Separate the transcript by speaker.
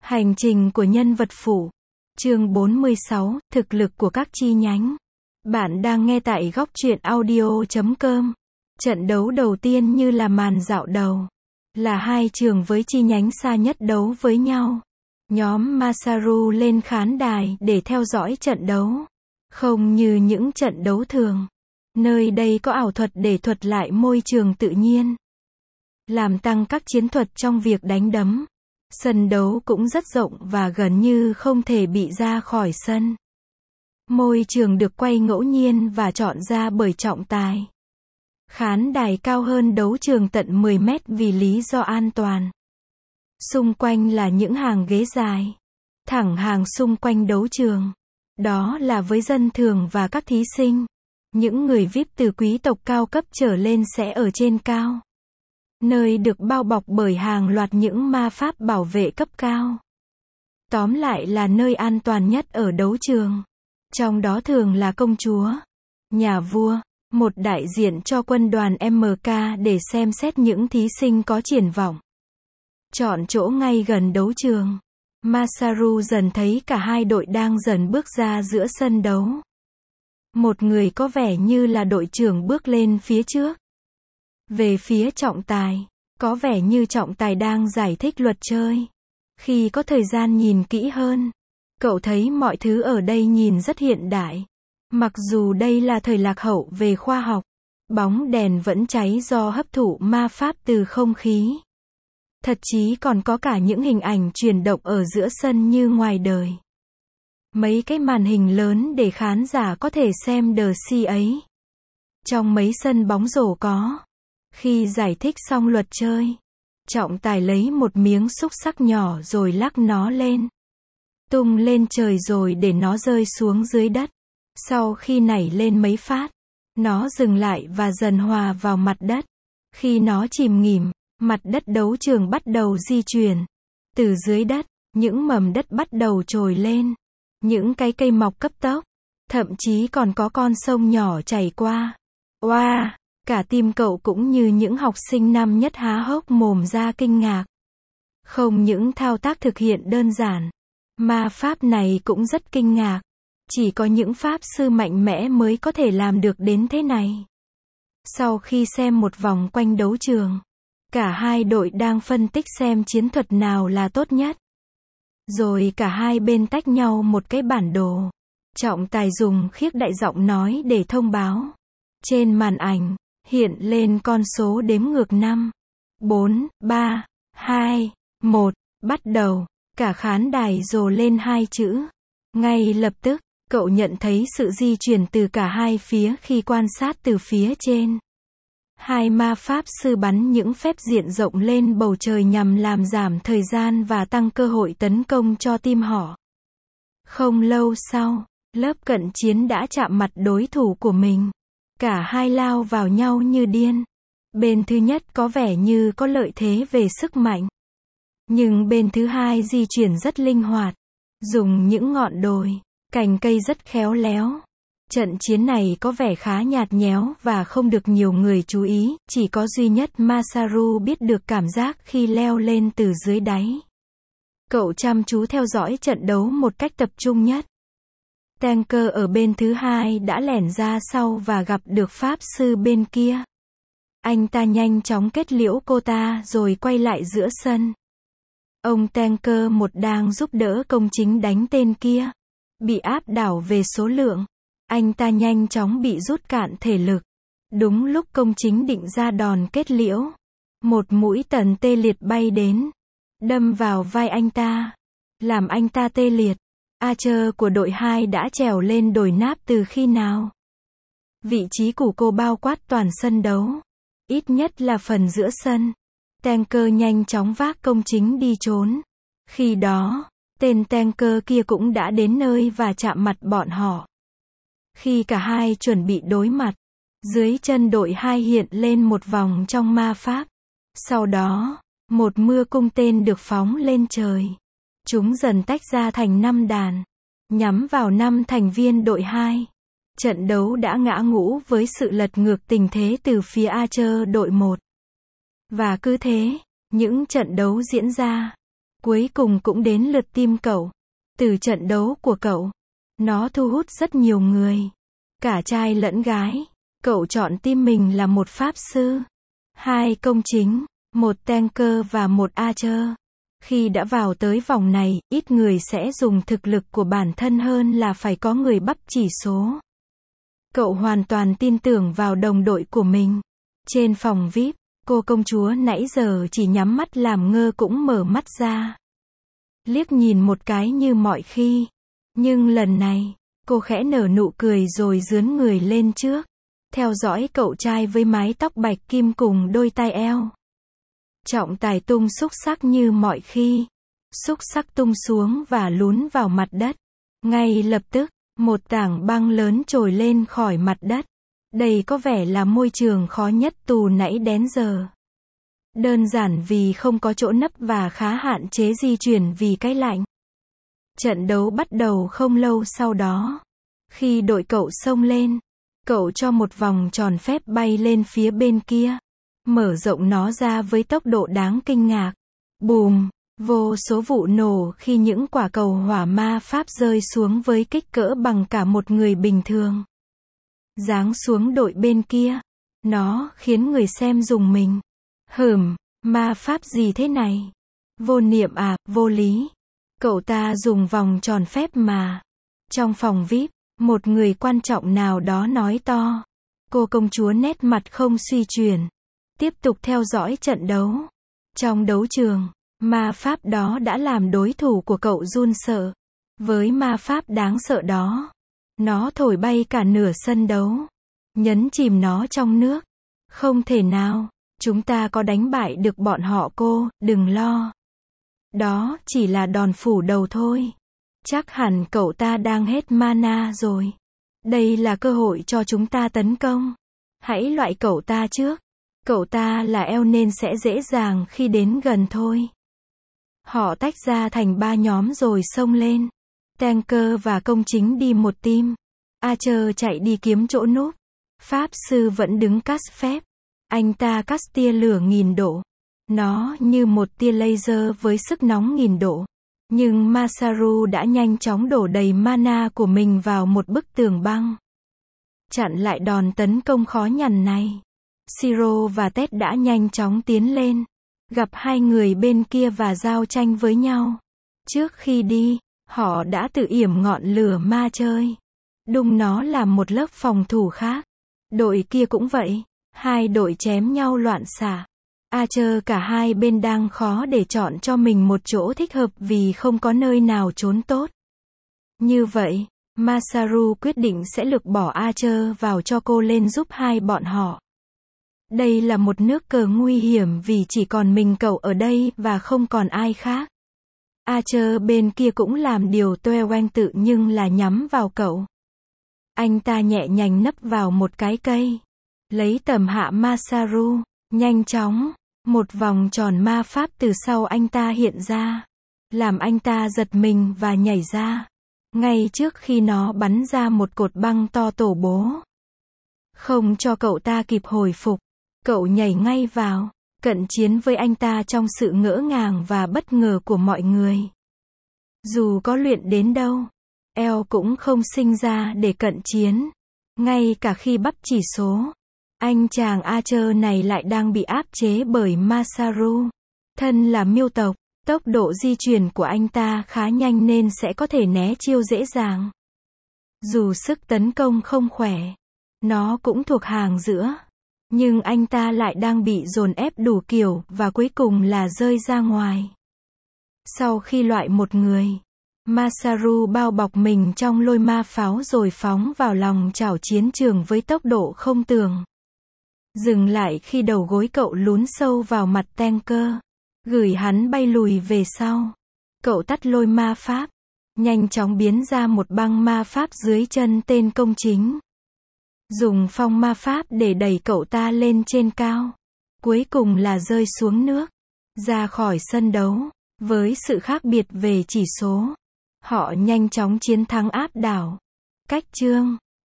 Speaker 1: Hành trình của nhân vật phụ. Chương 46, thực lực của các chi nhánh. Bạn đang nghe tại góc truyện audio.com. Trận đấu đầu tiên như là màn dạo đầu. Là hai trường với chi nhánh xa nhất đấu với nhau. Nhóm Masaru lên khán đài để theo dõi trận đấu. Không như những trận đấu thường. Nơi đây có ảo thuật để thuật lại môi trường tự nhiên. Làm tăng các chiến thuật trong việc đánh đấm. Sân đấu cũng rất rộng và gần như không thể bị ra khỏi sân. Môi trường được quay ngẫu nhiên và chọn ra bởi trọng tài. Khán đài cao hơn đấu trường tận 10 mét vì lý do an toàn. Xung quanh là những hàng ghế dài, thẳng hàng xung quanh đấu trường. Đó là với dân thường và các thí sinh. Những người VIP từ quý tộc cao cấp trở lên sẽ ở trên cao. Nơi được bao bọc bởi hàng loạt những ma pháp bảo vệ cấp cao. Tóm lại là nơi an toàn nhất ở đấu trường. Trong đó thường là công chúa, nhà vua, một đại diện cho quân đoàn MK để xem xét những thí sinh có triển vọng. Chọn chỗ ngay gần đấu trường. Masaru dần thấy cả hai đội đang dần bước ra giữa sân đấu. Một người có vẻ như là đội trưởng bước lên phía trước. Về phía trọng tài, có vẻ như trọng tài đang giải thích luật chơi. Khi có thời gian nhìn kỹ hơn, cậu thấy mọi thứ ở đây nhìn rất hiện đại. Mặc dù đây là thời lạc hậu về khoa học, bóng đèn vẫn cháy do hấp thụ ma pháp từ không khí. Thậm chí còn có cả những hình ảnh chuyển động ở giữa sân như ngoài đời. Mấy cái màn hình lớn để khán giả có thể xem The Sea ấy. Trong mấy sân bóng rổ có. Khi giải thích xong luật chơi, trọng tài lấy một miếng xúc xắc nhỏ rồi lắc nó lên. Tung lên trời rồi để nó rơi xuống dưới đất. Sau khi nảy lên mấy phát, nó dừng lại và dần hòa vào mặt đất. Khi nó chìm nghỉm, mặt đất đấu trường bắt đầu di chuyển. Từ dưới đất, những mầm đất bắt đầu trồi lên. Những cái cây mọc cấp tốc. Thậm chí còn có con sông nhỏ chảy qua. Wow! Cả team cậu cũng như những học sinh năm nhất há hốc mồm ra kinh ngạc. Không những thao tác thực hiện đơn giản, ma pháp này cũng rất kinh ngạc. Chỉ có những pháp sư mạnh mẽ mới có thể làm được đến thế này. Sau khi xem một vòng quanh đấu trường, cả hai đội đang phân tích xem chiến thuật nào là tốt nhất. Rồi cả hai bên tách nhau một cái bản đồ. Trọng tài dùng khiếc đại giọng nói để thông báo. Trên màn ảnh hiện lên con số đếm ngược 5, 4, 3, 2, 1, bắt đầu. Cả khán đài rồ lên hai chữ. Ngay lập tức, cậu nhận thấy sự di chuyển từ cả hai phía khi quan sát từ phía trên. Hai ma pháp sư bắn những phép diện rộng lên bầu trời nhằm làm giảm thời gian và tăng cơ hội tấn công cho team họ. Không lâu sau, lớp cận chiến đã chạm mặt đối thủ của mình. Cả hai lao vào nhau như điên. Bên thứ nhất có vẻ như có lợi thế về sức mạnh. Nhưng bên thứ hai di chuyển rất linh hoạt. Dùng những ngọn đồi, cành cây rất khéo léo. Trận chiến này có vẻ khá nhạt nhẽo và không được nhiều người chú ý. Chỉ có duy nhất Masaru biết được cảm giác khi leo lên từ dưới đáy. Cậu chăm chú theo dõi trận đấu một cách tập trung nhất. Tanker ở bên thứ hai đã lẻn ra sau và gặp được pháp sư bên kia. Anh ta nhanh chóng kết liễu cô ta rồi quay lại giữa sân. Ông Tanker một đang giúp đỡ công chính đánh tên kia. Bị áp đảo về số lượng. Anh ta nhanh chóng bị rút cạn thể lực. Đúng lúc công chính định ra đòn kết liễu. Một mũi tần tê liệt bay đến. Đâm vào vai anh ta. Làm anh ta tê liệt. Archer của đội 2 đã trèo lên đồi náp từ khi nào? Vị trí của cô bao quát toàn sân đấu. Ít nhất là phần giữa sân. Tanker nhanh chóng vác công chính đi trốn. Khi đó, tên Tanker kia cũng đã đến nơi và chạm mặt bọn họ. Khi cả hai chuẩn bị đối mặt, dưới chân đội 2 hiện lên một vòng trong ma pháp. Sau đó, một mưa cung tên được phóng lên trời. Chúng dần tách ra thành 5 đàn, nhắm vào 5 thành viên đội 2. Trận đấu đã ngã ngũ với sự lật ngược tình thế từ phía Archer đội 1. Và cứ thế, những trận đấu diễn ra. Cuối cùng cũng đến lượt team cậu. Từ trận đấu của cậu, nó thu hút rất nhiều người, cả trai lẫn gái. Cậu chọn team mình là một pháp sư, 2 công chính, 1 tanker và 1 archer. Khi đã vào tới vòng này, ít người sẽ dùng thực lực của bản thân hơn là phải có người bắp chỉ số. Cậu hoàn toàn tin tưởng vào đồng đội của mình. Trên phòng VIP, cô công chúa nãy giờ chỉ nhắm mắt làm ngơ cũng mở mắt ra. Liếc nhìn một cái như mọi khi. Nhưng lần này, cô khẽ nở nụ cười rồi dướn người lên trước. Theo dõi cậu trai với mái tóc bạch kim cùng đôi tai eo. Trọng tài tung xúc xắc như mọi khi. Xúc xắc tung xuống và lún vào mặt đất. Ngay lập tức, một tảng băng lớn trồi lên khỏi mặt đất. Đây có vẻ là môi trường khó nhất từ nãy đến giờ. Đơn giản vì không có chỗ nấp và khá hạn chế di chuyển vì cái lạnh. Trận đấu bắt đầu không lâu sau đó. Khi đội cậu xông lên, cậu cho một vòng tròn phép bay lên phía bên kia. Mở rộng nó ra với tốc độ đáng kinh ngạc. Bùm! Vô số vụ nổ khi những quả cầu hỏa ma pháp rơi xuống với kích cỡ bằng cả một người bình thường. Giáng xuống đội bên kia. Nó khiến người xem rùng mình. Ma pháp gì thế này? Vô niệm à, vô lý. Cậu ta dùng vòng tròn phép mà. Trong phòng VIP, một người quan trọng nào đó nói to. Cô công chúa nét mặt không suy chuyển. Tiếp tục theo dõi trận đấu. Trong đấu trường, ma pháp đó đã làm đối thủ của cậu run sợ. Với ma pháp đáng sợ đó, nó thổi bay cả nửa sân đấu. Nhấn chìm nó trong nước. Không thể nào, chúng ta có đánh bại được bọn họ cô, đừng lo. Đó chỉ là đòn phủ đầu thôi. Chắc hẳn cậu ta đang hết mana rồi. Đây là cơ hội cho chúng ta tấn công. Hãy loại cậu ta trước. Cậu ta là eo nên sẽ dễ dàng khi đến gần thôi. Họ tách ra thành 3 nhóm rồi xông lên. Tanker và công chính đi một team. Archer chạy đi kiếm chỗ núp. Pháp sư vẫn đứng cast phép. Anh ta cast tia lửa 1000 độ. Nó như một tia laser với sức nóng 1000 độ. Nhưng Masaru đã nhanh chóng đổ đầy mana của mình vào một bức tường băng. Chặn lại đòn tấn công khó nhằn này. Shiro và Tet đã nhanh chóng tiến lên. Gặp hai người bên kia và giao tranh với nhau. Trước khi đi, họ đã tự yểm ngọn lửa ma chơi. Đung nó làm một lớp phòng thủ khác. Đội kia cũng vậy. Hai đội chém nhau loạn xạ. Archer cả hai bên đang khó để chọn cho mình một chỗ thích hợp vì không có nơi nào trốn tốt. Như vậy, Masaru quyết định sẽ lược bỏ Archer vào cho cô lên giúp hai bọn họ. Đây là một nước cờ nguy hiểm vì chỉ còn mình cậu ở đây và không còn ai khác. Archer bên kia cũng làm điều toe oanh tự nhưng là nhắm vào cậu. Anh ta nhẹ nhàng nấp vào một cái cây. Lấy tầm hạ Masaru. Nhanh chóng, một vòng tròn ma pháp từ sau anh ta hiện ra. Làm anh ta giật mình và nhảy ra. Ngay trước khi nó bắn ra một cột băng to tổ bố. Không cho cậu ta kịp hồi phục. Cậu nhảy ngay vào, cận chiến với anh ta trong sự ngỡ ngàng và bất ngờ của mọi người. Dù có luyện đến đâu, eo cũng không sinh ra để cận chiến. Ngay cả khi bắp chỉ số, anh chàng Archer này lại đang bị áp chế bởi Masaru. Thân là miêu tộc, tốc độ di chuyển của anh ta khá nhanh nên sẽ có thể né chiêu dễ dàng. Dù sức tấn công không khỏe, nó cũng thuộc hàng giữa. Nhưng anh ta lại đang bị dồn ép đủ kiểu và cuối cùng là rơi ra ngoài. Sau khi loại một người, Masaru bao bọc mình trong lôi ma pháo rồi phóng vào lòng chảo chiến trường với tốc độ không tưởng. Dừng lại khi đầu gối cậu lún sâu vào mặt tanker, gửi hắn bay lùi về sau. Cậu tắt lôi ma pháp, nhanh chóng biến ra một băng ma pháp dưới chân tên công chính. Dùng phong ma pháp để đẩy cậu ta lên trên cao. Cuối cùng là rơi xuống nước. Ra khỏi sân đấu. Với sự khác biệt về chỉ số, họ nhanh chóng chiến thắng áp đảo. Cách chương